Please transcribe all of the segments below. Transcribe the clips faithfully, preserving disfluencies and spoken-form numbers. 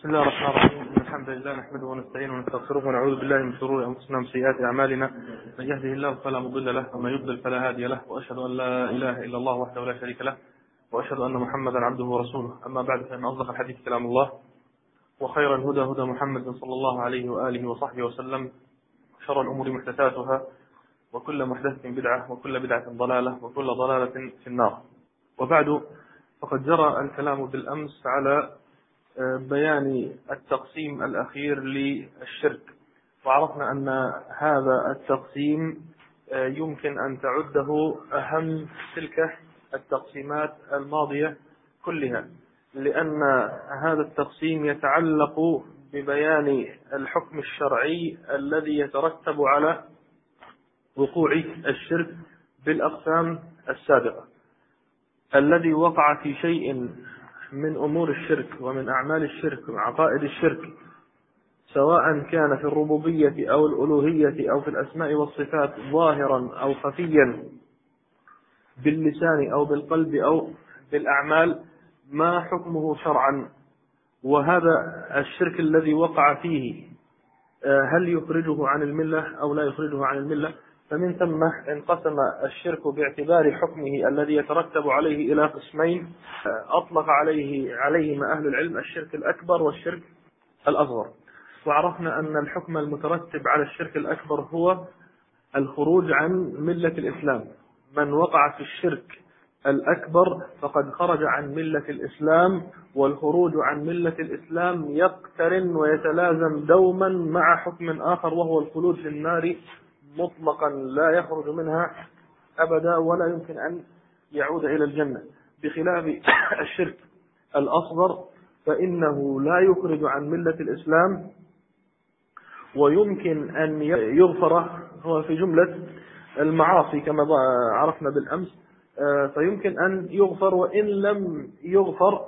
بسم الله الرحمن الرحيم. إن الحمد لله نحمده ونستعينه ونستغفره ونعوذ بالله من شرور أنفسنا ومن سيئات أعمالنا. من يهده الله فلا مضل له ومن يضلل فلا هادي له، وأشهد أن لا إله إلا الله وحده لا شريك له، وأشهد أن محمدا عبده ورسوله. أما بعد، فإن أصدق الحديث كلام الله، وخير الهدى هدى محمد صلى الله عليه وآله وصحبه وسلم، شر الأمور محدثاتها، وكل محدثة بدعة، وكل بدعة ضلالة، وكل ضلالة في النار. وبعد، فقد جرى الكلام بالأمس على بيان التقسيم الأخير للشرك، وعرفنا أن هذا التقسيم يمكن أن تعده أهم تلك التقسيمات الماضية كلها، لأن هذا التقسيم يتعلق ببيان الحكم الشرعي الذي يترتب على وقوع الشرك بالأقسام السابقة. الذي وقع في شيء من أمور الشرك ومن أعمال الشرك وعقائد الشرك، سواء كان في الربوبية أو الألوهية أو في الأسماء والصفات، ظاهرا أو خفيا، باللسان أو بالقلب أو بالأعمال، ما حكمه شرعا؟ وهذا الشرك الذي وقع فيه هل يخرجه عن الملة أو لا يخرجه عن الملة؟ فمن ثم انقسم الشرك باعتبار حكمه الذي يترتب عليه إلى قسمين، أطلق عليه عليهما أهل العلم الشرك الأكبر والشرك الأصغر. وعرفنا أن الحكم المترتب على الشرك الأكبر هو الخروج عن ملة الإسلام. من وقع في الشرك الأكبر فقد خرج عن ملة الإسلام، والخروج عن ملة الإسلام يقترن ويتلازم دوما مع حكم آخر، وهو الخلود في النار مطلقا، لا يخرج منها أبدا ولا يمكن أن يعود إلى الجنة. بخلاف الشرك الأصغر فإنه لا يخرج عن ملة الإسلام، ويمكن أن يغفر، هو في جملة المعاصي كما عرفنا بالأمس، فيمكن أن يغفر، وإن لم يغفر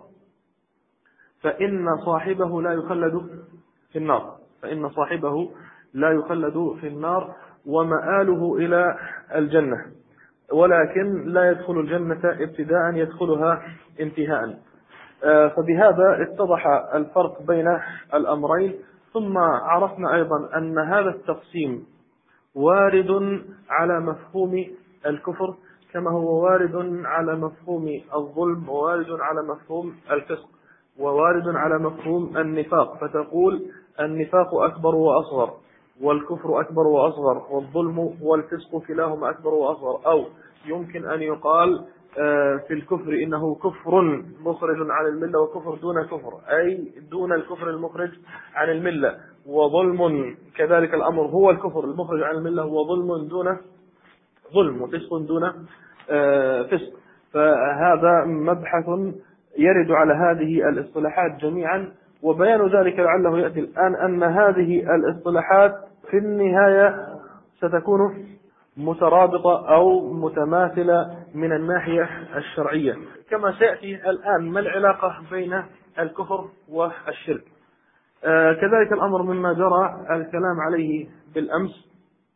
فإن صاحبه لا يخلد في النار، فإن صاحبه لا يخلد في النار ومآله إلى الجنة، ولكن لا يدخل الجنة ابتداء، يدخلها انتهاء. فبهذا اتضح الفرق بين الأمرين. ثم عرفنا أيضا أن هذا التقسيم وارد على مفهوم الكفر، كما هو وارد على مفهوم الظلم، ووارد على مفهوم الفسق، ووارد على مفهوم النفاق. فتقول النفاق أكبر وأصغر، والكفر أكبر وأصغر، والظلم والفسق كلاهما أكبر وأصغر. أو يمكن أن يقال في الكفر إنه كفر مخرج عن الملة، وكفر دون كفر، أي دون الكفر المخرج عن الملة. وظلم كذلك الأمر، هو الكفر المخرج عن الملة، وظلم دون ظلم، وفسق دون فسق. فهذا مبحث يرد على هذه الاصطلاحات جميعا، وبيان ذلك لعله يأتي الآن، أن هذه الاصطلاحات في النهاية ستكون مترابطة أو متماثلة من الناحية الشرعية، كما سيأتي الآن ما العلاقة بين الكفر والشرك. آه كذلك الأمر مما جرى الكلام عليه بالأمس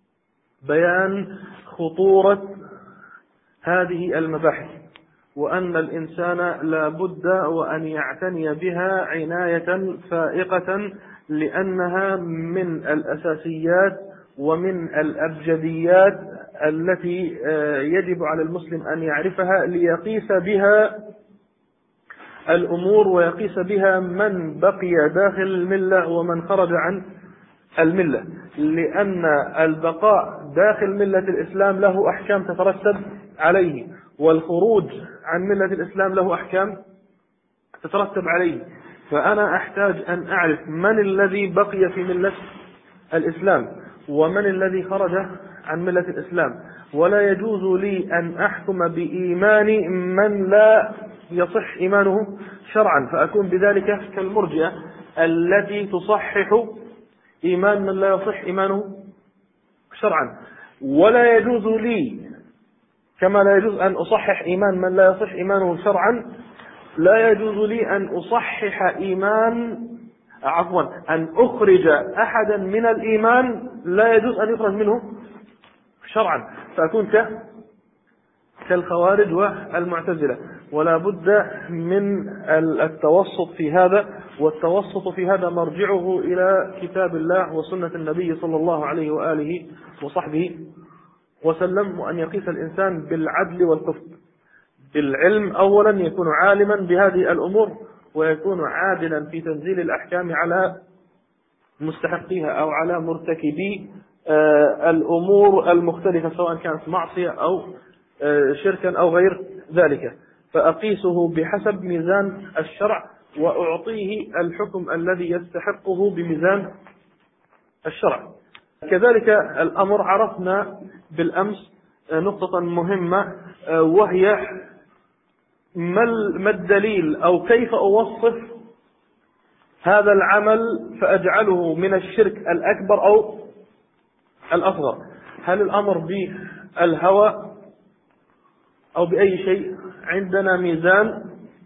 بيان خطورة هذه المباحث، وأن الإنسان لا بد وأن يعتني بها عناية فائقة، لأنها من الأساسيات ومن الأبجديات التي يجب على المسلم أن يعرفها ليقيس بها الأمور، ويقيس بها من بقي داخل الملة ومن خرج عن الملة. لأن البقاء داخل ملة الإسلام له أحكام تترتب عليه، والخروج عن ملة الإسلام له أحكام تترتب عليه. فأنا أحتاج أن أعرف من الذي بقي في ملة الإسلام ومن الذي خرج عن ملة الإسلام، ولا يجوز لي أن أحكم بإيمان من لا يصح إيمانه شرعا، فأكون بذلك كالمرجئة التي تصحح إيمان من لا يصح إيمانه شرعا. ولا يجوز لي، كما لا يجوز أن أصحح إيمان من لا يصح إيمانه شرعا، لا يجوز لي أن أصحح إيمان عفوا أن أخرج أحدا من الإيمان لا يجوز أن يخرج منه شرعا، فأكون كالخوارج والمعتزلة. ولا بد من التوسط في هذا، والتوسط في هذا مرجعه إلى كتاب الله وسنة النبي صلى الله عليه وآله وصحبه وسلم، وأن يقيس الإنسان بالعدل والقسط، بالعلم أولا يكون عالما بهذه الأمور، ويكون عادلا في تنزيل الأحكام على مستحقيها أو على مرتكبي الأمور المختلفة، سواء كانت معصية أو شركا أو غير ذلك. فأقيسه بحسب ميزان الشرع، وأعطيه الحكم الذي يستحقه بميزان الشرع. كذلك الأمر عرفنا بالأمس نقطة مهمة، وهي ما الدليل أو كيف أوصف هذا العمل فأجعله من الشرك الأكبر أو الأصغر. هل الأمر بالهوى أو بأي شيء؟ عندنا ميزان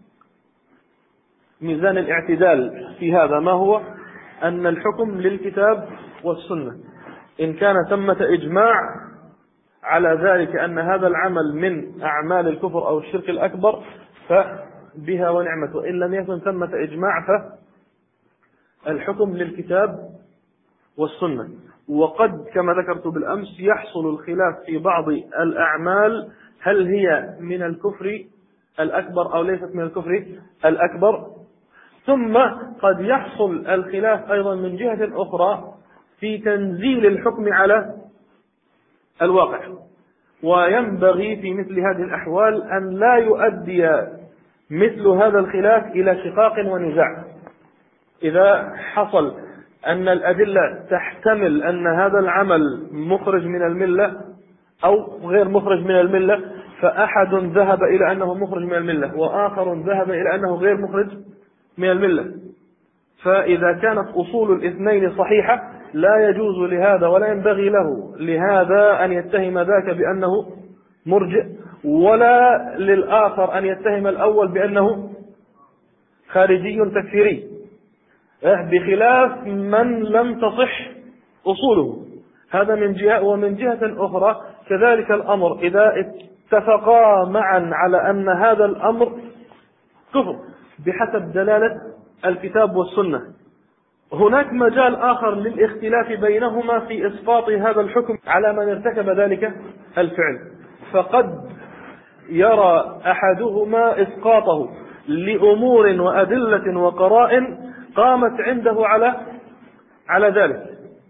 ميزان الاعتدال في هذا، ما هو؟ أن الحكم للكتاب والسنة. إن كان ثمة إجماع على ذلك أن هذا العمل من أعمال الكفر أو الشرك الأكبر فبها ونعمة، وإن لم يكن ثمة إجماع فالحكم للكتاب والسنة. وقد كما ذكرت بالأمس يحصل الخلاف في بعض الأعمال، هل هي من الكفر الأكبر أو ليست من الكفر الأكبر. ثم قد يحصل الخلاف أيضا من جهة أخرى في تنزيل الحكم على الواقع، وينبغي في مثل هذه الأحوال أن لا يؤدي مثل هذا الخلاف إلى شقاق ونزاع. إذا حصل أن الأدلة تحتمل أن هذا العمل مخرج من الملة أو غير مخرج من الملة، فأحد ذهب إلى أنه مخرج من الملة وآخر ذهب إلى أنه غير مخرج من الملة، فإذا كانت أصول الاثنين صحيحة لا يجوز لهذا ولا ينبغي له لهذا أن يتهم ذاك بأنه مرجئ، ولا للآخر أن يتهم الأول بأنه خارجي تكفيري، بخلاف من لم تصح أصوله. هذا من جهة. ومن جهة أخرى كذلك الأمر إذا اتفقا معا على أن هذا الأمر كفر بحسب دلالة الكتاب والسنة، هناك مجال آخر للاختلاف بينهما في إسقاط هذا الحكم على من ارتكب ذلك الفعل. فقد يرى أحدهما إسقاطه لأمور وأدلة وقرائن قامت عنده على على ذلك،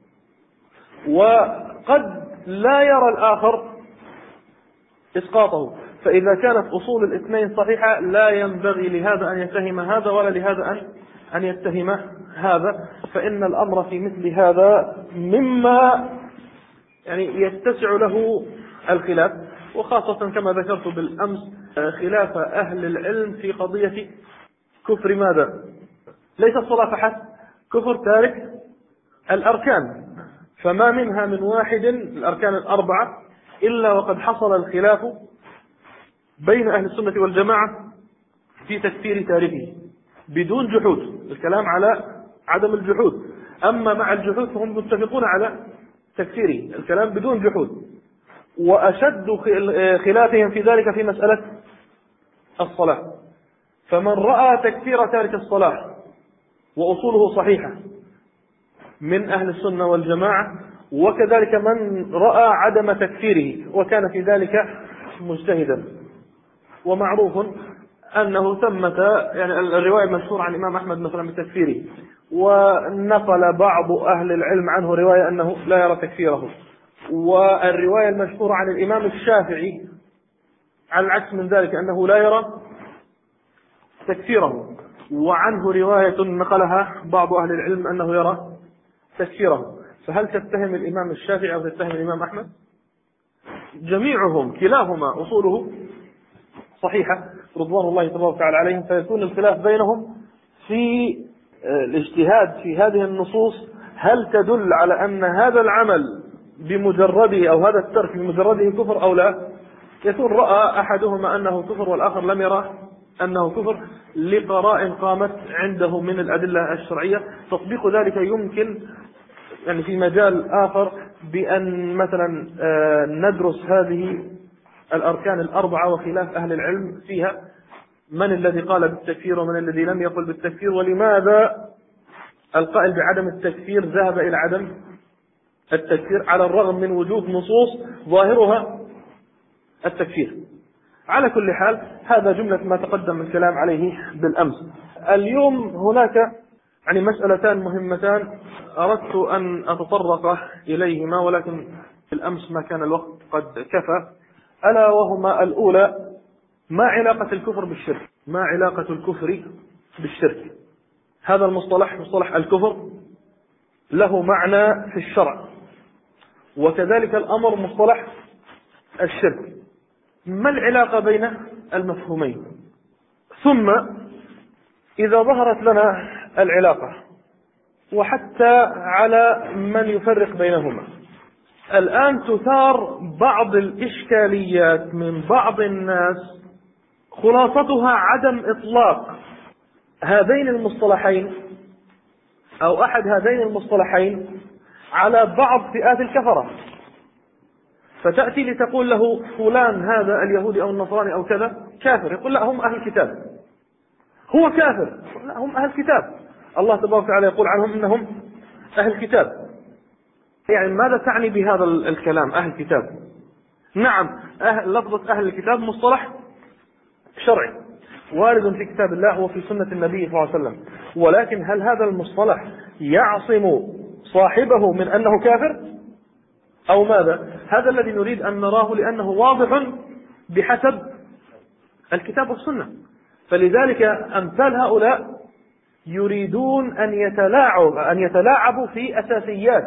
وقد لا يرى الآخر إسقاطه. فإذا كانت أصول الاثنين صحيحة لا ينبغي لهذا أن يتهم هذا ولا لهذا أن أن يتهم هذا، فإن الأمر في مثل هذا مما يعني يتسع له الخلاف، وخاصة كما ذكرت بالأمس خلاف أهل العلم في قضية كفر ماذا؟ ليس الصلاة فحسب، كفر تارك الأركان، فما منها من واحد الأركان الأربعة إلا وقد حصل الخلاف بين أهل السنة والجماعة في تكفير تاركه بدون جحود. الكلام على عدم الجحود، أما مع الجحود فهم متفقون على تكفيره، الكلام بدون جحود. وأشد خلافهم في ذلك في مسألة الصلاة، فمن رأى تكفير تارك الصلاة وأصوله صحيحة من أهل السنة والجماعة، وكذلك من رأى عدم تكفيره وكان في ذلك مجتهدا. ومعروف أنه ثمة يعني الرواية المشهورة عن الإمام أحمد مثلا بتكفيره، ونقل بعض أهل العلم عنه رواية أنه لا يرى تكفيره، والرواية المشهورة عن الإمام الشافعي على العكس من ذلك أنه لا يرى تكفيره، وعنه رواية نقلها بعض أهل العلم أنه يرى تكفيره. فهل تتهم الإمام الشافعي أو تتهم الإمام أحمد؟ جميعهم كلاهما أصوله صحيحة رضوان الله تبارك وتعالى عليهم، فيكون الخلاف بينهم في الاجتهاد في هذه النصوص، هل تدل على أن هذا العمل بمجرده أو هذا الترك بمجرده كفر أو لا؟ يكون رأى أحدهما أنه كفر والآخر لم يرى أنه كفر لقرائن قامت عنده من الأدلة الشرعية. تطبيق ذلك يمكن يعني في مجال آخر بأن مثلا ندرس هذه الأركان الأربعة وخلاف أهل العلم فيها، من الذي قال بالتكفير ومن الذي لم يقل بالتكفير، ولماذا القائل بعدم التكفير ذهب إلى عدم التكفير على الرغم من وجود نصوص ظاهرها التكفير. على كل حال هذا جملة ما تقدم الكلام عليه بالأمس. اليوم هناك يعني مسألتان مهمتان أردت أن أتطرق إليهما، ولكن بالأمس ما كان الوقت قد كفى، ألا وهما: الأولى ما علاقة الكفر بالشرك؟ ما علاقة الكفر بالشرك؟ هذا المصطلح مصطلح الكفر له معنى في الشرع، وكذلك الأمر مصطلح الشرك. ما العلاقة بين المفهومين؟ ثم إذا ظهرت لنا العلاقة، وحتى على من يفرق بينهما، الآن تثار بعض الإشكاليات من بعض الناس خلاصتها عدم إطلاق هذين المصطلحين أو أحد هذين المصطلحين على بعض فئات الكفرة. فتأتي لتقول له فلان هذا اليهودي أو النصراني أو كذا كافر، يقول لا هم أهل الكتاب. هو كافر، لا هم أهل الكتاب، الله تبارك وتعالى يقول عنهم إنهم أهل الكتاب. يعني ماذا تعني بهذا الكلام أهل الكتاب؟ نعم، أهل لفظة أهل الكتاب مصطلح شرعي وارد في كتاب الله وفي سنة النبي صلى الله عليه وسلم، ولكن هل هذا المصطلح يعصم صاحبه من أنه كافر أو ماذا؟ هذا الذي نريد أن نراه، لأنه واضح بحسب الكتاب والسنة. فلذلك أمثال هؤلاء يريدون أن يتلاعبوا أن يتلاعبوا في أساسيات.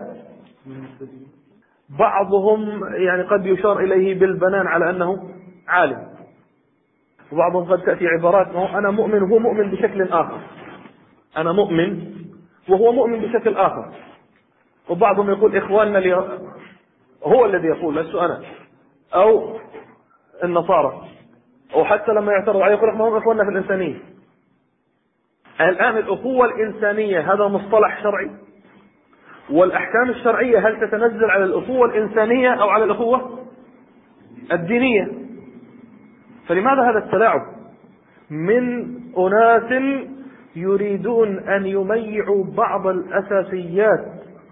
بعضهم يعني قد يشار إليه بالبنان على أنه عالم، وبعضهم قد تأتي عبارات أنا مؤمن وهو مؤمن بشكل آخر، أنا مؤمن وهو مؤمن بشكل آخر. وبعضهم يقول إخواننا لي... هو الذي يقول لست أنا، أو النصارى، أو حتى لما يعترض عليه يقول هم إخواننا في الإنسانية. الآن الأخوة الإنسانية هذا مصطلح شرعي، والأحكام الشرعية هل تتنزل على الأخوة الإنسانية أو على الأخوة الدينية؟ فلماذا هذا التلاعب من أناس يريدون أن يميعوا بعض الأساسيات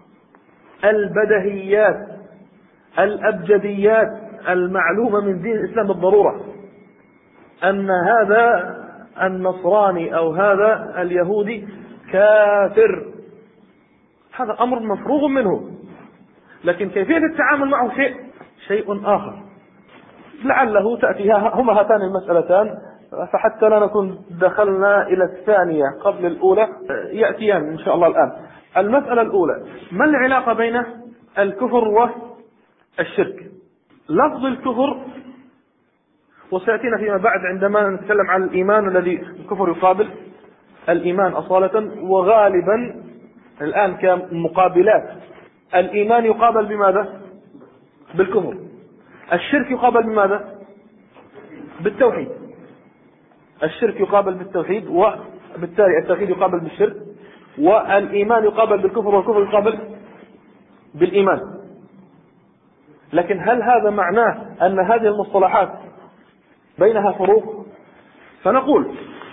البدهيات الأبجديات المعلومة من دين الإسلام بالضرورة، أن هذا النصراني أو هذا اليهودي كافر، هذا أمر مفروغ منه، لكن كيفية التعامل معه شيء شيء آخر. لعله تأتي هما هاتان المسألتان، فحتى لا نكون دخلنا إلى الثانية قبل الأولى يأتيان إن شاء الله الآن. المسألة الأولى: ما العلاقة بين الكفر والشرك؟ لفظ الكفر، وسيأتينا فيما بعد عندما نتكلم عن الإيمان الذي الكفر يقابل الإيمان أصالة، وغالبا الآن كمقابلات الإيمان يقابل بماذا؟ بالكفر. الشرك يقابل بماذا؟ بالتوحيد. الشرك يقابل بالتوحيد، وبالتالي التوحيد يقابل بالشرك، والإيمان يقابل بالكفر، والكفر يقابل بالإيمان. لكن هل هذا معناه أن هذه المصطلحات بينها فروق؟ فنقول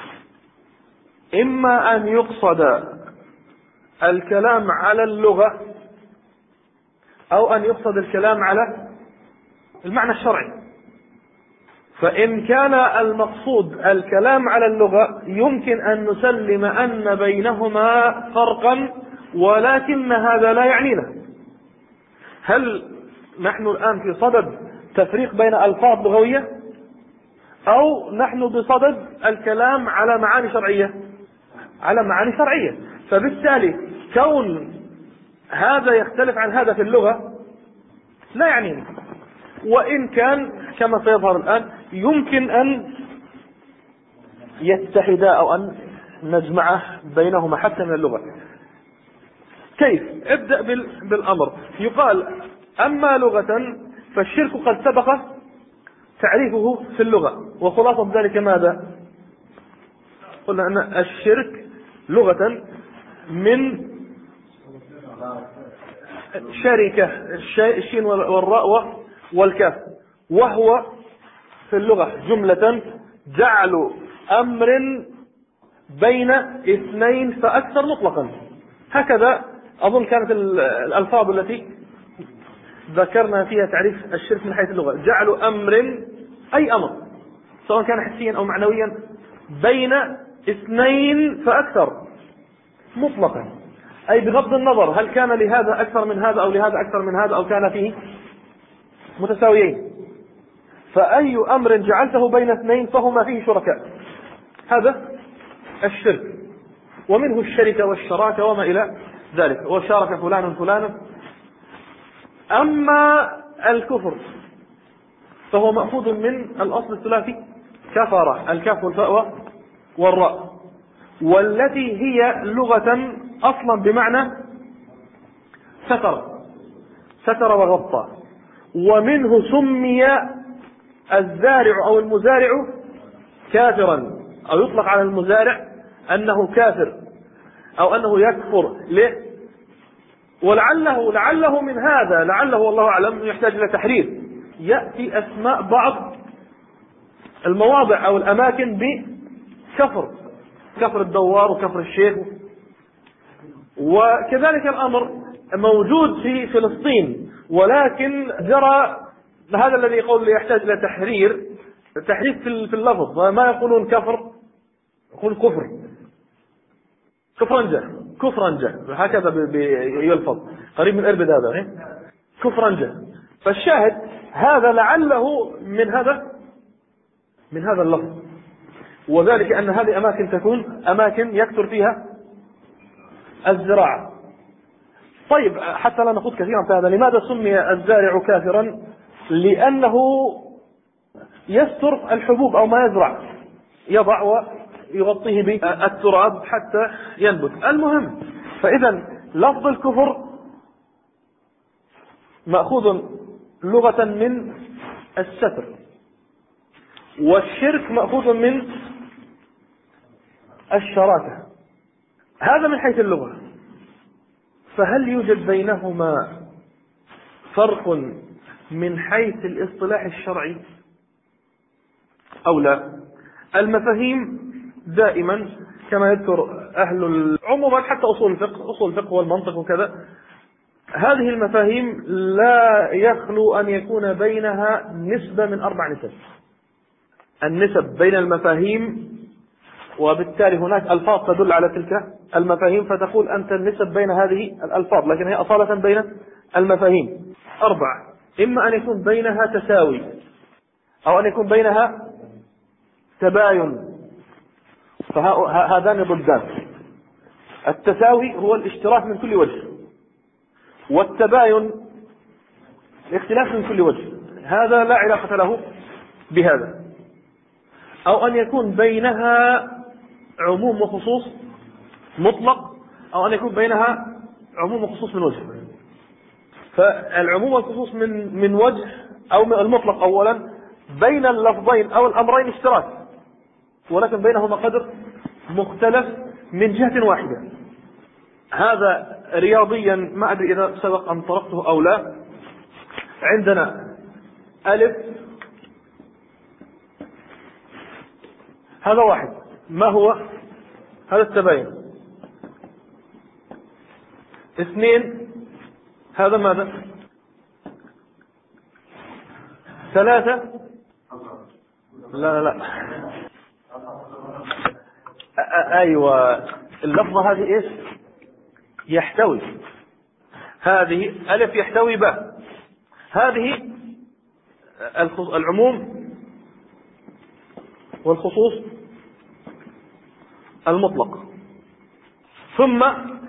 إما أن يقصد الكلام على اللغة، أو أن يقصد الكلام على المعنى الشرعي. فإن كان المقصود الكلام على اللغة يمكن أن نسلم أن بينهما فرقا، ولكن هذا لا يعنينا. هل نحن الآن في صدد تفريق بين ألفاظ لغوية، أو نحن بصدد الكلام على معاني شرعية؟ على معاني شرعية. فبالتالي كون هذا يختلف عن هذا في اللغة لا يعنينا، وإن كان كما سيظهر الآن يمكن أن يتحدا أو أن نجمع بينهما حتى من اللغة. كيف؟ ابدأ بالأمر. يقال أما لغة فالشرك قد سبق تعريفه في اللغة، وخلاصة ذلك ماذا؟ قلنا أن الشرك لغة من شركة، الشين والراء والكاف، وهو في اللغة جملة جعل أمر بين اثنين فأكثر مطلقا. هكذا أظن كانت الألفاظ التي ذكرنا فيها تعريف الشرك من حيث اللغة. جعل أمر أي أمر سواء كان حسيا أو معنويا بين اثنين فأكثر مطلقا، أي بغض النظر هل كان لهذا أكثر من هذا أو لهذا أكثر من هذا أو كان فيه متساويين. فأي أمر جعلته بين اثنين فهما فيه شركاء، هذا الشرك. ومنه الشركة والشراكة وما إلى ذلك، وشارك فلان فلانا. أما الكفر فهو مأخوذ من الأصل الثلاثي كفر، الكاف والفاء والراء، والتي هي لغة أصلا بمعنى ستر ستر وغطى. ومنه سمي الزارع أو المزارع كافرا، أو يطلق على المزارع أنه كافر أو أنه يكفر. ليه؟ ولعله لعله من هذا لعله والله أعلم يحتاج إلى تحرير. يأتي أسماء بعض المواضع أو الأماكن بكفر، كفر الدوار وكفر الشيخ. وكذلك الأمر موجود في فلسطين، ولكن جرى هذا الذي يقول يحتاج إلى تحرير تحريف في اللفظ. ما يقولون كفر، يقول كفر كفرنجة كفرنجة هكذا يلفظ، قريب من إربد هذا كفرنجة. فالشاهد هذا لعله من هذا من هذا اللفظ، وذلك أن هذه أماكن تكون أماكن يكثر فيها الزراعة. طيب حتى لا نخوض كثيرا في هذا، لماذا سمي الزارع كافرا؟ لأنه يستر الحبوب أو ما يزرع، يضع ويغطيه بالتراب حتى ينبت. المهم، فإذا لفظ الكفر مأخوذ لغة من الستر، والشرك مأخوذ من الشراكة. هذا من حيث اللغة. فهل يوجد بينهما فرق من حيث الاصطلاح الشرعي أو لا؟ المفاهيم دائما كما يذكر أهل عموما حتى أصول الفقه أصول الفقه والمنطق وكذا، هذه المفاهيم لا يخلو أن يكون بينها نسبة من أربع نسب. النسب بين المفاهيم، وبالتالي هناك ألفاظ تدل على تلك المفاهيم، فتقول أنت النسب بين هذه الألفاظ، لكن هي أصالة بين المفاهيم أربعة. إما أن يكون بينها تساوي، أو أن يكون بينها تباين، فهذان ضدان. التساوي هو الاشتراك من كل وجه، والتباين الاختلاف من كل وجه، هذا لا علاقة له بهذا. أو أن يكون بينها عموم وخصوص مطلق، أو أن يكون بينها عموم وخصوص من وجه. فالعموم والخصوص من من وجه أو من المطلق أولا، بين اللفظين أو الأمرين اشتراك، ولكن بينهما قدر مختلف من جهة واحدة. هذا رياضيا ما أدري إذا سبق أن طرقته أو لا. عندنا ألف، هذا واحد، ما هو؟ هذا التباين. اثنين، هذا ماذا؟ ثلاثة، لا لا لا أيوة، اللفظة هذه إيش؟ يحتوي. هذه ألف يحتوي باء، هذه العموم والخصوص المطلق. ثم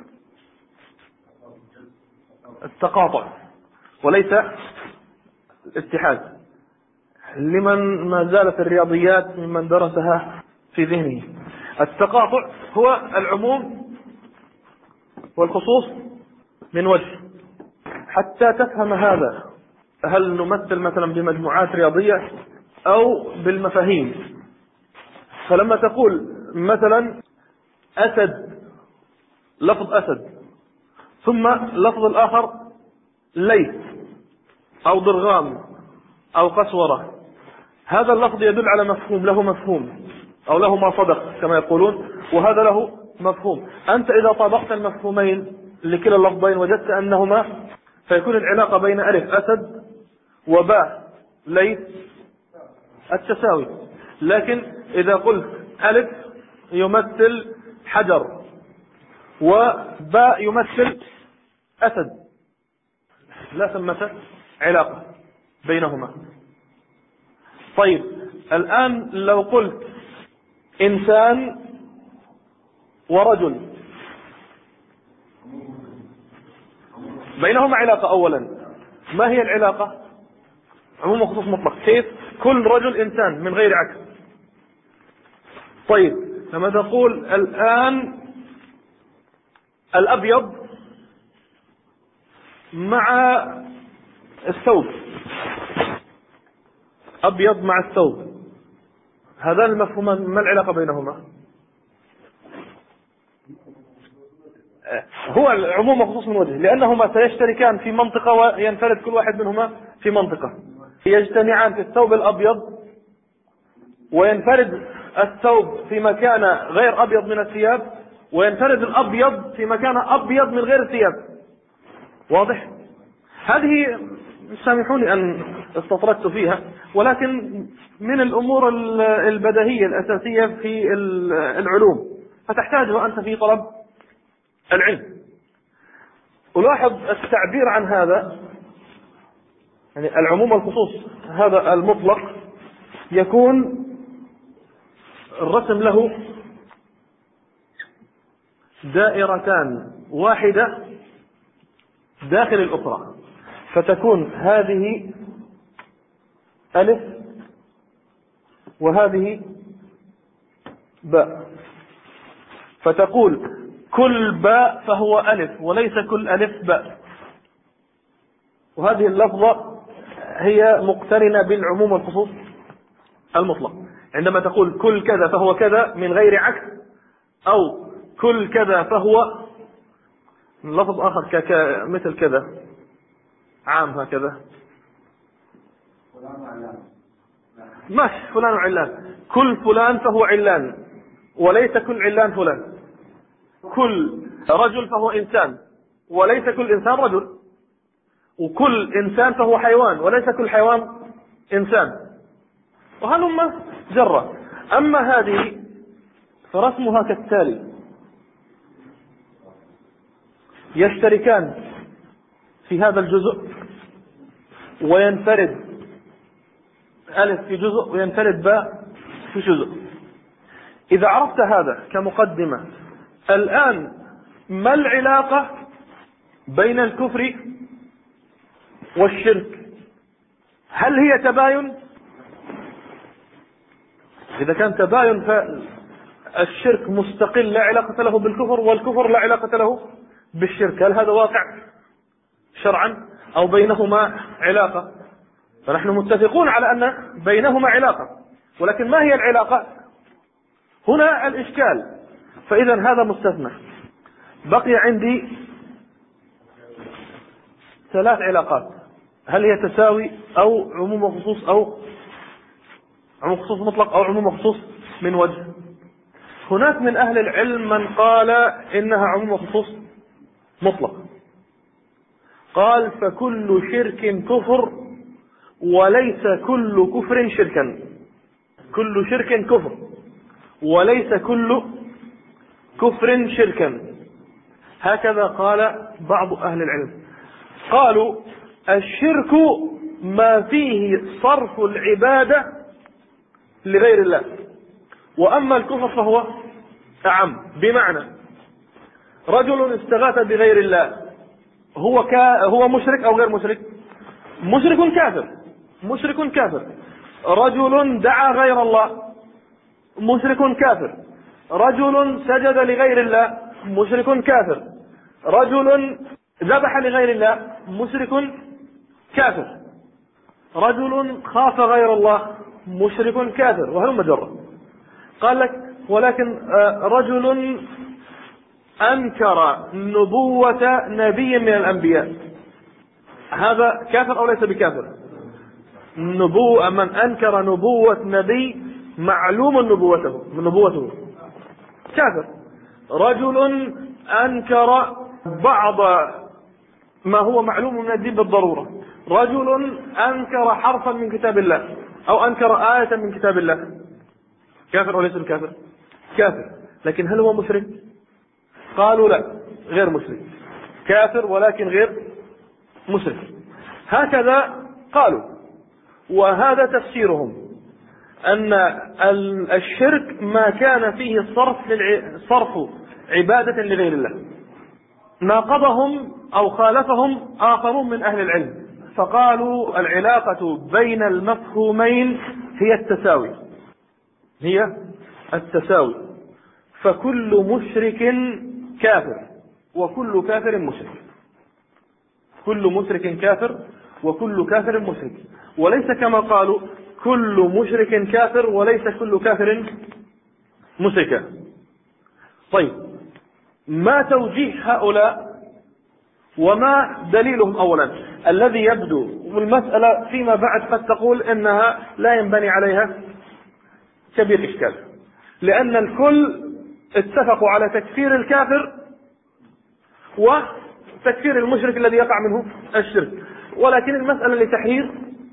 التقاطع وليس الاتحاد، لمن ما زال في الرياضيات ممن درسها في ذهنه. التقاطع هو العموم والخصوص من وجه. حتى تفهم هذا، هل نمثل مثلا بمجموعات رياضية أو بالمفاهيم؟ فلما تقول مثلا أسد، لفظ أسد، ثم لفظ الآخر ليث أو ضرغام أو قسورة، هذا اللفظ يدل على مفهوم، له مفهوم. أو له ما صدق كما يقولون، وهذا له مفهوم. أنت إذا طابقت المفهومين لكلا اللفظين وجدت أنهما، فيكون العلاقة بين ألف أسد وباء ليث التساوي. لكن إذا قلت ألف يمثل حجر وباء يمثل أسد، لا ثمة علاقة بينهما. طيب الآن لو قلت إنسان ورجل، بينهما علاقة. أولا ما هي العلاقة؟ عموم وخصوص مطلق. كيف؟ كل رجل إنسان من غير عكس. طيب لما تقول الآن الأبيض مع الثوب، أبيض مع الثوب، هذان المفهومان ما العلاقة بينهما؟ هو العموم وخصوص من وجه، لأنهما سيشتركان في منطقة وينفرد كل واحد منهما في منطقة. يجتمعان في الثوب الأبيض وينفرد الثوب في مكان غير أبيض من الثياب، وينفرد الأبيض في مكان أبيض من غير الثياب. واضح؟ هذه سامحوني أن استطردت فيها، ولكن من الأمور البديهية الأساسية في العلوم فتحتاجها أنت في طلب العلم. ألاحظ التعبير عن هذا، يعني العموم والخصوص هذا المطلق، يكون الرسم له دائرتان، واحدة داخل الأخرى، فتكون هذه ألف وهذه باء، فتقول كل باء فهو ألف وليس كل ألف باء. وهذه اللفظة هي مقترنة بالعموم والخصوص المطلق. عندما تقول كل كذا فهو كذا من غير عكس، أو كل كذا فهو لفظ آخر مثل كذا عام هكذا، ماشي فلان علان، كل فلان فهو علان وليس كل علان فلان، كل رجل فهو إنسان وليس كل إنسان رجل، وكل إنسان فهو حيوان وليس كل حيوان إنسان، وهلما جرة. أما هذه فرسمها كالتالي: يشتركان في هذا الجزء وينفرد ألف في جزء وينفرد باء في جزء. إذا عرفت هذا كمقدمة، الآن ما العلاقة بين الكفر والشرك؟ هل هي تباين؟ إذا كان تباين فالشرك مستقل لا علاقة له بالكفر، والكفر لا علاقة له بالشرك. هل هذا واقع شرعا أو بينهما علاقة؟ فنحن متفقون على أن بينهما علاقة، ولكن ما هي العلاقة؟ هنا الإشكال. فإذا هذا مستثنى. بقي عندي ثلاث علاقات، هل هي تساوي أو عموم وخصوص أو عموم وخصوص مطلق أو عموم وخصوص من وجه. هناك من أهل العلم من قال إنها عموم وخصوص مطلق، قال فكل شرك كفر وليس كل كفر شركا، كل شرك كفر وليس كل كفر شركا. هكذا قال بعض أهل العلم. قالوا الشرك ما فيه صرف العبادة لغير الله، وأما الكفر فهو أعم. بمعنى رجل استغاث بغير الله، هو كا هو مشرك أو غير مشرك؟ مشرك كافر، مشرك كافر. رجل دعا غير الله، مشرك كافر. رجل سجد لغير الله، مشرك كافر. رجل ذبح لغير الله، مشرك كافر. رجل خاف غير الله، مشرك كافر، وهلم جرة. قال لك ولكن رجل أنكر نبوة نبي من الأنبياء، هذا كافر أو ليس بكافر؟ نبوة، من أنكر نبوة نبي معلوم نبوته نبوته كافر. رجل أنكر بعض ما هو معلوم من الدين بالضرورة، رجل أنكر حرفا من كتاب الله أو أنكر آية من كتاب الله، كافر وليس كافر؟ كافر. لكن هل هو مشرك؟ قالوا لا، غير مشرك، كافر ولكن غير مشرك. هكذا قالوا، وهذا تفسيرهم، أن الشرك ما كان فيه صرف صرف عبادة لغير الله. ناقضهم أو خالفهم آخرون من أهل العلم، فقالوا العلاقة بين المفهومين هي التساوي، هي التساوي، فكل مشرك كافر وكل كافر مشرك، كل مشرك كافر وكل كافر مشرك، وليس كما قالوا كل مشرك كافر وليس كل كافر مشركا. طيب، ما توجيه هؤلاء وما دليلهم؟ أولا الذي يبدو والمسألة فيما بعد قد تقول إنها لا ينبني عليها كبير إشكال، لأن الكل اتفقوا على تكفير الكافر وتكفير المشرك الذي يقع منه الشرك، ولكن المسألة لتحرير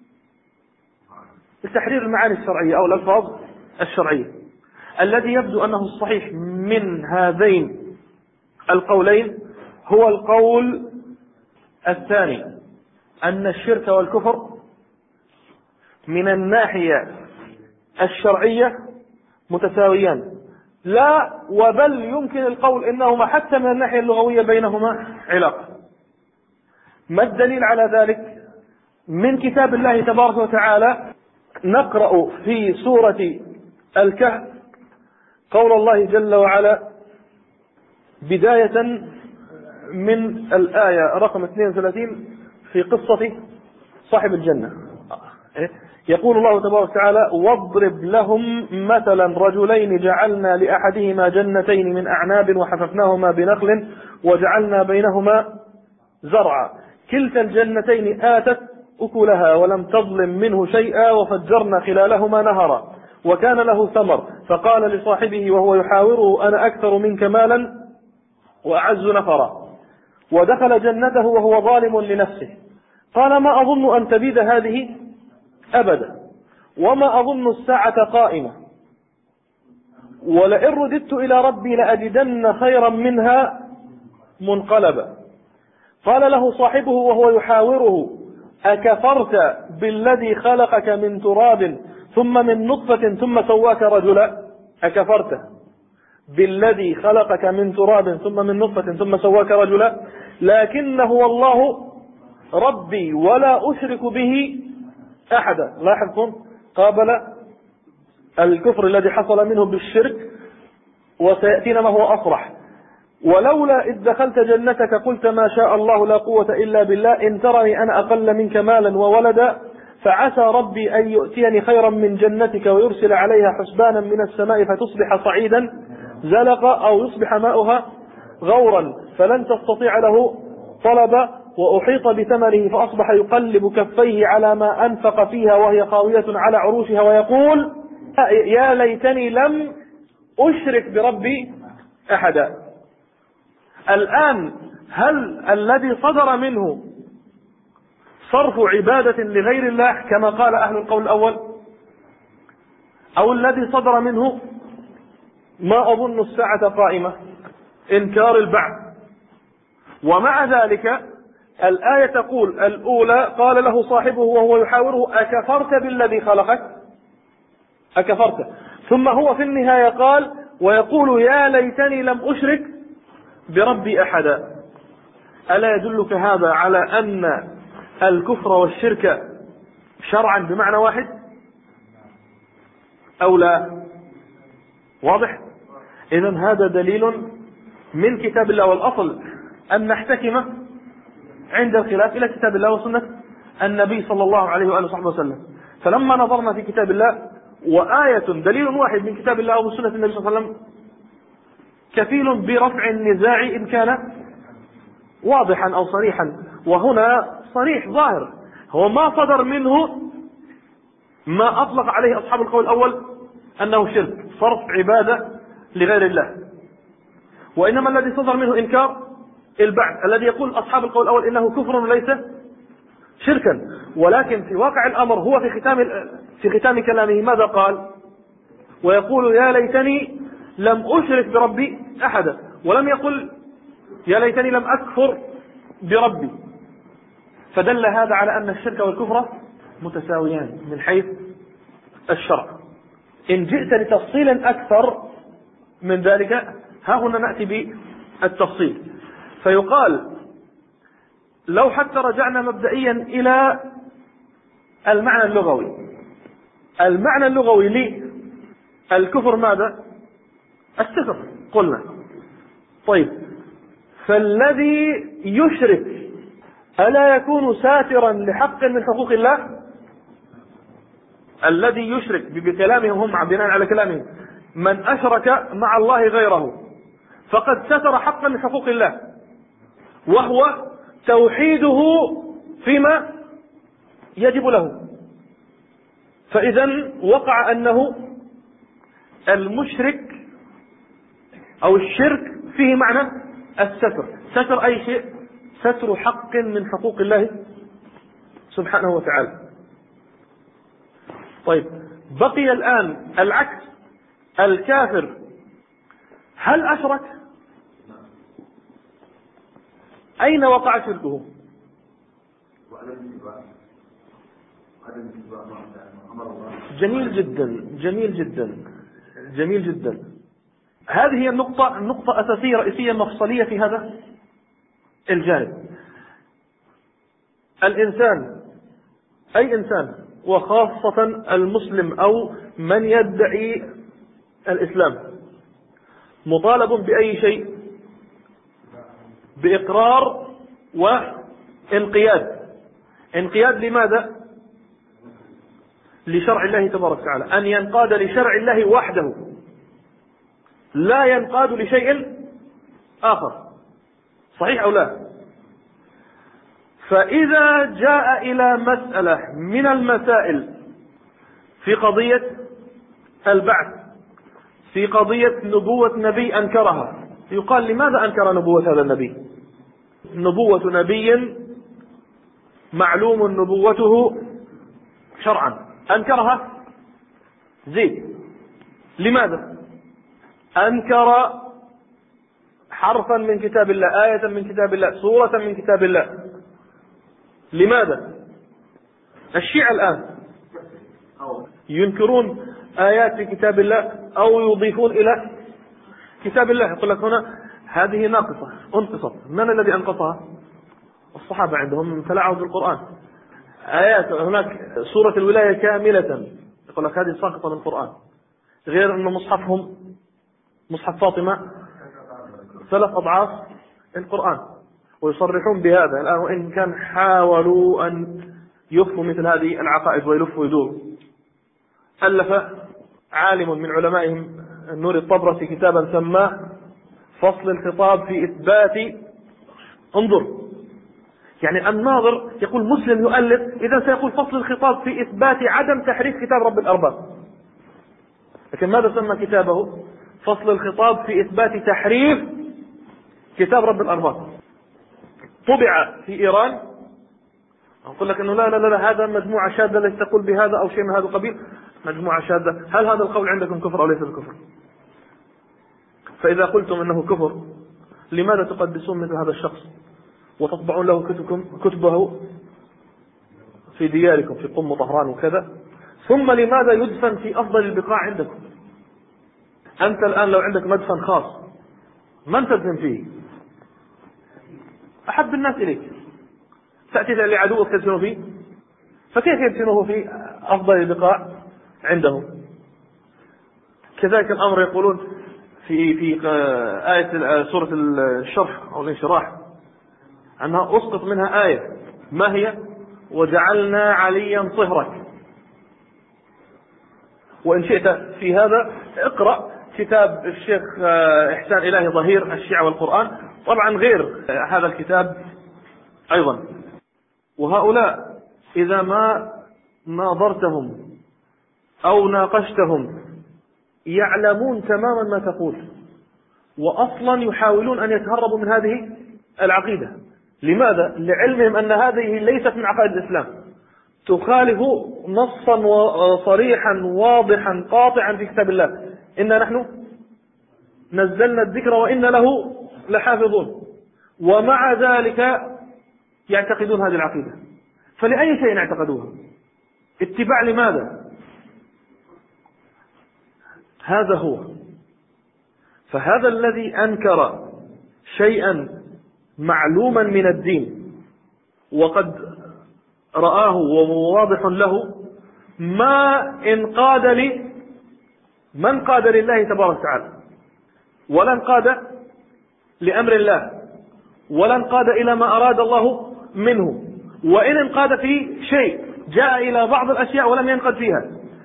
لتحرير المعاني الشرعية أو الألفاظ الشرعية. الذي يبدو أنه الصحيح من هذين القولين هو القول الثاني، أن الشرك والكفر من الناحية الشرعية متساويان، لا وبل يمكن القول إنهما حتى من الناحية اللغوية بينهما علاقة. ما الدليل على ذلك؟ من كتاب الله تبارك وتعالى نقرأ في سورة الكهف قول الله جل وعلا بداية من الآية رقم اثنين وثلاثين في قصة صاحب الجنة. يقول الله تبارك وتعالى: واضرب لهم مثلا رجلين جعلنا لأحدهما جنتين من أعناب وحففناهما بنخل وجعلنا بينهما زرعا كلتا الجنتين آتت أكلها ولم تظلم منه شيئا وفجرنا خلالهما نهرا وكان له ثمر فقال لصاحبه وهو يحاوره أنا أكثر منك مالا وأعز نفرا ودخل جنته وهو ظالم لنفسه قال ما أظن أن تبيد هذه أبدا وما أظن الساعة قائمة ولئن رددت إلى ربي لأجدن خيرا منها منقلبا قال له صاحبه وهو يحاوره أكفرت بالذي خلقك من تراب ثم من نطفة ثم سواك رجلا أكفرت بالذي خلقك من تراب ثم من نطفة ثم سواك رجلا لكن هو الله ربي ولا أشرك به أحدا. لاحظتم قابل الكفر الذي حصل منه بالشرك وسيأتينا ما هو أصرح ولولا إذ دخلت جنتك قلت ما شاء الله لا قوة إلا بالله إن ترني أنا أقل منك مالا وولدا فعسى ربي أن يؤتيني خيرا من جنتك ويرسل عليها حسبانا من السماء فتصبح صعيدا زلقا أو يصبح ماؤها غورا فلن تستطيع له طلبا وأحيط بثمره فأصبح يقلب كفيه على ما أنفق فيها وهي خاوية على عروشها ويقول يا ليتني لم أشرك بربي أحدا. الآن هل الذي صدر منه صرف عبادة لغير الله كما قال أهل القول الأول أو الذي صدر منه ما أظن الساعة قائمة إنكار البعث؟ ومع ذلك الآية تقول الأولى قال له صاحبه وهو يحاوره أكفرت بالذي خلقك أكفرت ثم هو في النهاية قال ويقول يا ليتني لم أشرك بربي أحدا. ألا يدلك هذا على أن الكفر والشرك شرعا بمعنى واحد أو لا؟ واضح؟ إذن هذا دليل من كتاب الله، والأصل أن نحتكم عند الخلاف إلى كتاب الله وسنة النبي صلى الله عليه وآله وصحبه وسلم. فلما نظرنا في كتاب الله وآية دليل واحد من كتاب الله وسنة النبي صلى الله عليه وسلم كفيل برفع النزاع إن كان واضحا أو صريحا، وهنا صريح ظاهر هو ما صدر منه ما أطلق عليه أصحاب القول الأول أنه شرك صرف عبادة لغير الله، وإنما الذي صدر منه إنكار البعث الذي يقول أصحاب القول الأول إنه كفر وليس شركا. ولكن في واقع الأمر هو في ختام في ختام كلامه ماذا قال؟ ويقول يا ليتني لم أشرك بربي أحدا، ولم يقل يا ليتني لم أكفر بربي. فدل هذا على أن الشرك والكفر متساويان من حيث الشرع. إن جئت لتفصيل أكثر من ذلك ها هنا نأتي بالتفصيل. فيقال لو حتى رجعنا مبدئيا إلى المعنى اللغوي، المعنى اللغوي للكفر ماذا؟ الستر قلنا. طيب فالذي يشرك ألا يكون ساترا لحق من حقوق الله؟ الذي يشرك بكلامهم هم بناء على كلامهم من أشرك مع الله غيره فقد ستر حقا من حقوق الله، وهو توحيده فيما يجب له. فإذا وقع أنه المشرك أو الشرك فيه معنى الستر. ستر أي شيء؟ ستر حق من حقوق الله سبحانه وتعالى. طيب بقي الآن العكس، الكافر هل أشرك؟ أين وقع شركه؟ جميل جدا جميل جدا جميل جدا. هذه هي النقطة النقطة أساسية رئيسية مفصلية في هذا الجانب. الإنسان أي إنسان وخاصة المسلم أو من يدعي الإسلام مطالب بأي شيء؟ بإقرار وانقياد. انقياد لماذا؟ لشرع الله تبارك وتعالى، أن ينقاد لشرع الله وحده لا ينقاد لشيء آخر. صحيح أو لا؟ فإذا جاء إلى مسألة من المسائل في قضية البعث، في قضية نبوة نبي أنكرها، يقال لماذا أنكر نبوة هذا النبي؟ نبوة نبي معلوم نبوته شرعا، أنكرها زيد. لماذا؟ أنكر حرفا من كتاب الله، آية من كتاب الله، سورة من كتاب الله. لماذا؟ الشيعة الآن ينكرون آيات في كتاب الله أو يضيفون إلى كتاب الله، يقول لك هنا هذه ناقصة انقصت. من الذي أنقصها؟ الصحابة عندهم تلاعب بالقرآن. آيات هناك سورة الولاية كاملة يقول لك هذه ساقطة من القرآن، غير أن مصحفهم مصحف فاطمة ثلاث أضعاف القرآن، ويصرحون بهذا الآن، وإن كان حاولوا أن يخفوا مثل هذه العقائد ويلفوا ويدوروا. ألف عالم من علمائهم النور الطبرسي كتابا سماه فصل الخطاب في إثبات. انظر، يعني الناظر يقول مسلم يؤلف، إذا سيقول فصل الخطاب في إثبات عدم تحريف كتاب رب الأرباب. لكن ماذا سمى كتابه؟ فصل الخطاب في إثبات تحريف كتاب رب الأرباب. طبع في إيران. أقول لك أنه لا لا لا هذا مجموعة شاذة ليس تقول بهذا أو شيء من هذا القبيل، مجموعة شاذة. هل هذا القول عندكم كفر أو ليس بكفر؟ فإذا قلتم أنه كفر لماذا تقدسون مثل هذا الشخص وتطبعون له كتبكم كتبه في دياركم في قم طهران وكذا؟ ثم لماذا يدفن في أفضل البقاع عندكم؟ أنت الآن لو عندك مدفن خاص من تدفن فيه؟ أحب الناس إليك، تأتي لعدوك تدفنه فيه، فكيف يدفنه في أفضل البقاع عندهم؟ كذلك الأمر يقولون في في آية سورة الشرح أو الانشراح أنها أسقط منها آية، ما هي؟ وجعلنا عليا صهرك. وإن شئت في هذا اقرأ كتاب الشيخ إحسان إلهي ظهير الشيعة والقرآن، طبعا غير هذا الكتاب أيضا. وهؤلاء إذا ما ناظرتهم أو ناقشتهم يعلمون تماما ما تقول، وأصلا يحاولون أن يتهربوا من هذه العقيدة. لماذا؟ لعلمهم أن هذه ليست من عقائد الإسلام، تخالف نصا صريحا واضحا قاطعا في كتاب الله: إنا نحن نزلنا الذكر وإنا له لحافظون. ومع ذلك يعتقدون هذه العقيدة. فلأي شيء اعتقدوها؟ اتباع لماذا؟ هذا هو. فهذا الذي أنكر شيئا معلوما من الدين وقد رآه وواضح له، ما انقاد لي ما انقاد لله تبارك وتعالى، ولا انقاد لأمر الله، ولا انقاد إلى ما أراد الله منه. وإن انقاد في شيء جاء إلى بعض الأشياء ولم ينقد فيها.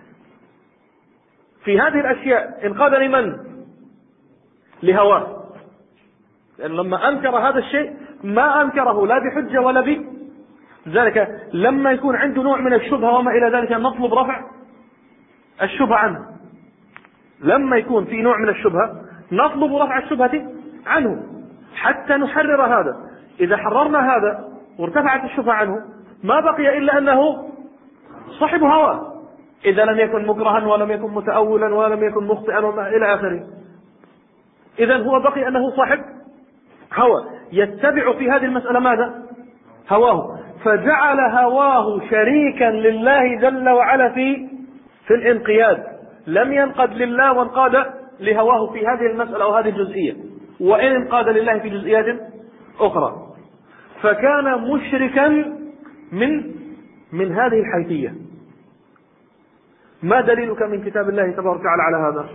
في هذه الأشياء انقاد لمن؟ لهواه. لأن لما أنكر هذا الشيء ما أنكره لا بحجة ولا ب ذلك. لما يكون عنده نوع من الشبهة وما إلى ذلك نطلب رفع الشبهة عنه. لما يكون في نوع من الشبهة نطلب رفع الشبهة عنه حتى نحرر هذا. إذا حررنا هذا وارتفعت الشبهة عنه ما بقي إلا أنه صاحب هوى، إذا لم يكن مكرها ولم يكن متأولا ولم يكن مخطئا وما إلى آخره. إذا هو بقي أنه صاحب هوى يتبع في هذه المسألة ماذا؟ هواه. فجعل هواه شريكا لله جل وعلا في في الانقياد. لم ينقد لله وانقاد لهواه في هذه المسألة أو هذه الجزئية، وإن انقاد لله في جزئيات أخرى. فكان مشركا من من هذه الحيثية. ما دليلك من كتاب الله تبارك وتعالى على هذا؟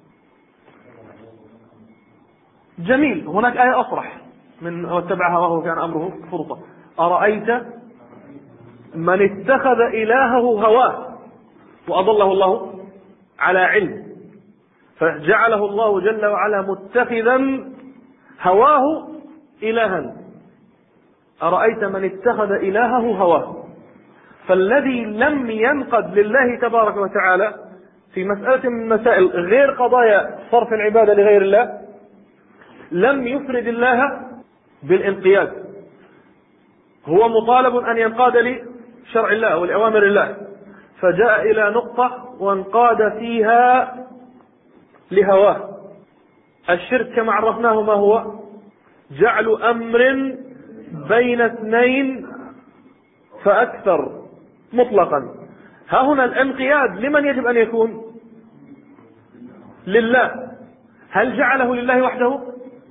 جميل. هناك آية أصرح من واتبع هواه وكان أمره فرطا: أرأيت من اتخذ إلهه هواه وأضله الله على علم. فجعله الله جل وعلا متخذا هواه إلها. أرأيت من اتخذ إلهه هواه. فالذي لم ينقد لله تبارك وتعالى في مسألة من مسائل غير قضايا صرف العبادة لغير الله لم يفرد الله بالانقياد. هو مطالب أن ينقاد لشرع الله ولأوامر الله، فجاء إلى نقطة وانقاد فيها لهواه. الشرك كما عرفناه ما هو؟ جعل أمر بين اثنين فأكثر مطلقا. ها هنا الانقياد لمن يجب أن يكون؟ لله. هل جعله لله وحده؟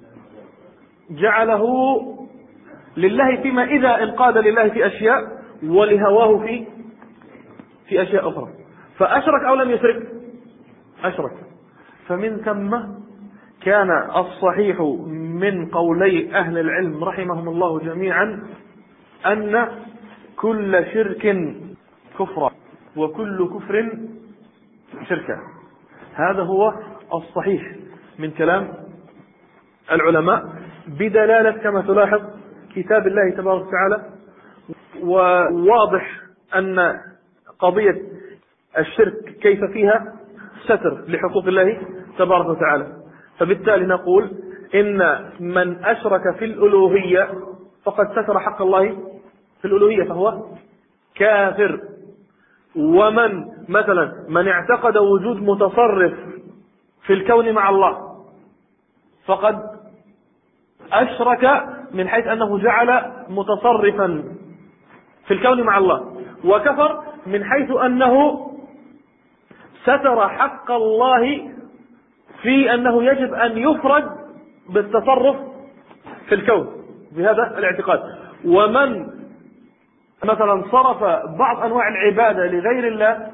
جعله لله فيما إذا انقاد لله في أشياء ولهواه في في أشياء أخرى. فأشرك أو لم يشرك؟ أشرك. فمن ثم كان الصحيح من قولي أهل العلم رحمهم الله جميعا أن كل شرك كفر وكل كفر شركا. هذا هو الصحيح من كلام العلماء، بدلالة كما تلاحظ كتاب الله تبارك وتعالى. وواضح أن قضية الشرك كيف فيها ستر لحقوق الله تبارك وتعالى. فبالتالي نقول إن من أشرك في الألوهية فقد ستر حق الله في الألوهية فهو كافر. ومن مثلا من اعتقد وجود متصرف في الكون مع الله فقد أشرك من حيث أنه جعل متصرفا في الكون مع الله، وكفر من حيث أنه ستر حق الله في أنه يجب أن يفرد بالتصرف في الكون بهذا الاعتقاد. ومن مثلا صرف بعض أنواع العبادة لغير الله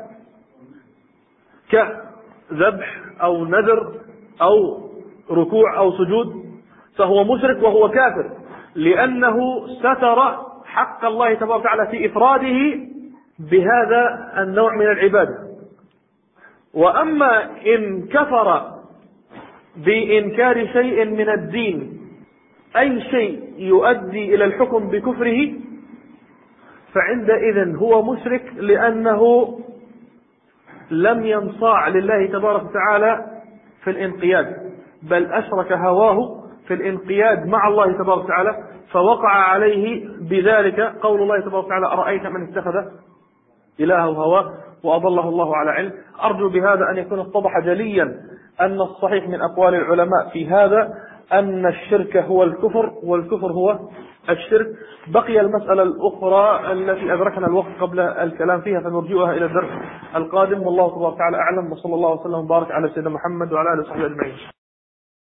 كذبح أو نذر أو ركوع أو سجود فهو مشرك وهو كافر، لأنه ستر حق الله تبارك وتعالى في إفراده بهذا النوع من العبادة. وأما إن كفر بإنكار شيء من الدين، أي شيء يؤدي إلى الحكم بكفره، فعندئذ هو مشرك، لأنه لم ينصاع لله تبارك وتعالى في الانقياد، بل أشرك هواه في الانقياد مع الله تبارك وتعالى، فوقع عليه بذلك قول الله تبارك وتعالى: أرأيت من اتخذ إلهه هواه وأضله الله على علم. أرجو بهذا أن يكون اتضح جليا أن الصحيح من أقوال العلماء في هذا أن الشرك هو الكفر والكفر هو الشرك. بقي المسألة الأخرى التي أدركنا الوقت قبل الكلام فيها فنرجئها إلى الدرس القادم، والله تبارك وتعالى أعلم، وصلى الله وسلم وبارك على سيدنا محمد وعلى آله وصحبه أجمعين.